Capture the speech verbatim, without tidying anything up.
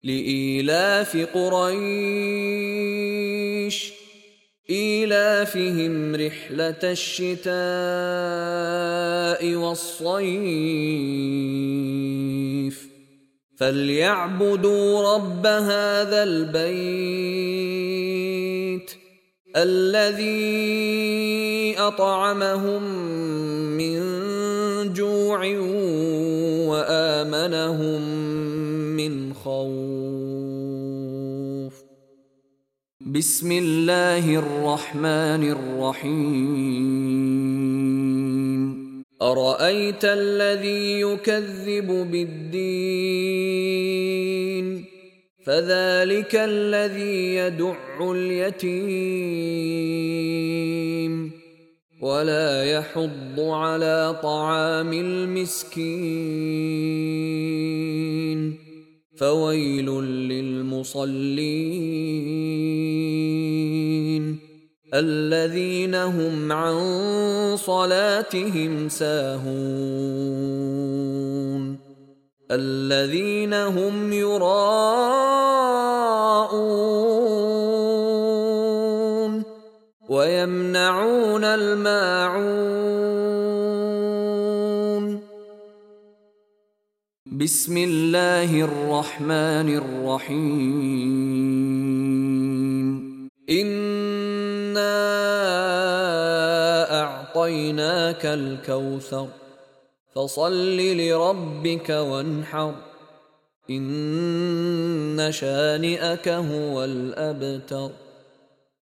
لإيلاف قريش إيلافهم رحلة الشتاء والصيف فليعبدوا رب هذا البيت الذي أطعمهم من جوع وآمنهم من خوف. بسم الله الرحمن الرحيم. أرأيت الذي يكذب بالدين فذلك الذي يدع اليتيم ولا يحض على طعام المسكين فويل للمصلين الذين هم عن صلاتهم ساهون الذين هم يراءون ويمنعون الماعون. بسم الله الرحمن الرحيم. إنا أعطيناك الكوثر فصل لربك وانحر إن شانئك هو الأبتر.